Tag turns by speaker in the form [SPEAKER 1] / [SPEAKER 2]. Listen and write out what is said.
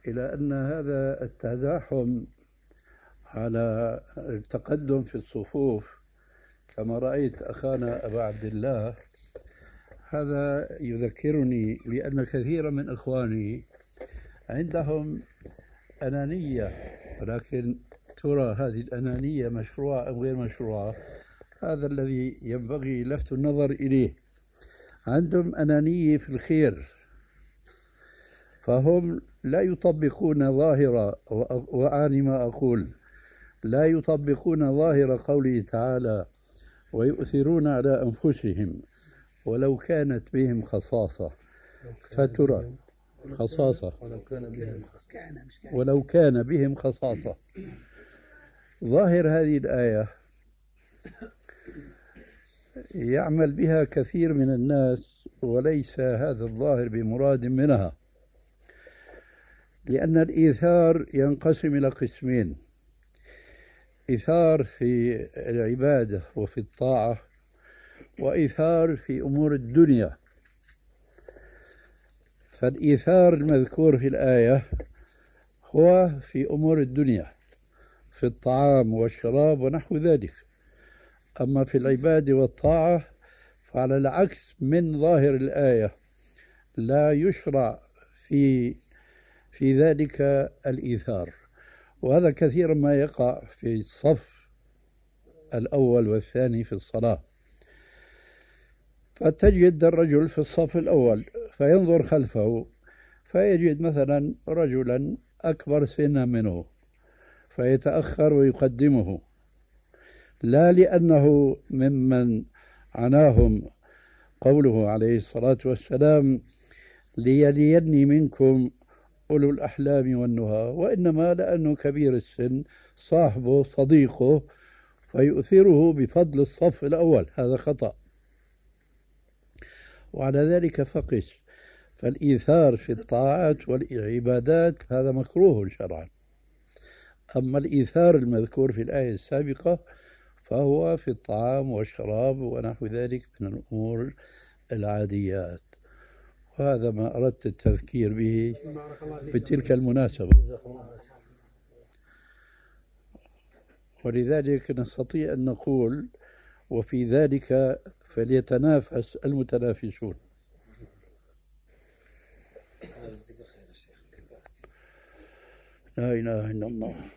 [SPEAKER 1] إلى أن هذا التزاحم على التقدم في الصفوف كما رأيت أخانا أبا عبد الله، هذا يذكرني بأن كثيرا من إخواني عندهم أنانية، ولكن ترى هذه الأنانية مشروعة أم غير مشروعة؟ هذا الذي ينبغي لفت النظر إليه. عندهم أنانية في الخير، فهم لا يطبقون ظاهرة، وأعني ما أقول، لا يطبقون ظاهر قوله تعالى ويؤثرون على أنفسهم ولو كانت بهم خصاصة. فترى خصاصة ولو كان بهم خصاصة. ظاهر هذه الآية يعمل بها كثير من الناس، وليس هذا الظاهر بمراد منها، لأن الإيثار ينقسم إلى قسمين: إيثار في العبادة وفي الطاعة، وإيثار في أمور الدنيا. فالإيثار المذكور في الآية هو في أمور الدنيا، في الطعام والشراب ونحو ذلك. أما في العبادة والطاعة فعلى العكس من ظاهر الآية، لا يشرع في ذلك الإيثار. وهذا كثيرا ما يقع في الصف الأول والثاني في الصلاة. فتجد الرجل في الصف الأول فينظر خلفه فيجد مثلا رجلا أكبر سنا منه فيتأخر ويقدمه، لا لأنه ممن عناهم قوله عليه الصلاة والسلام ليليني منكم أولو الأحلام والنهى، وإنما لأنه كبير السن صاحبه صديقه فيؤثره بفضل الصف الأول. هذا خطأ، وعلى ذلك فقس. فالإيثار في الطاعات والعبادات هذا مكروه شرعا. أما الإيثار المذكور في الآية السابقة فهو في الطعام والشراب ونحو ذلك من الأمور العاديات، وهذا ما أردت التذكير به بتلك المناسبة. ولذلك نستطيع أن نقول وفي ذلك فليتنافس المتنافسون. لا إله إلا الله.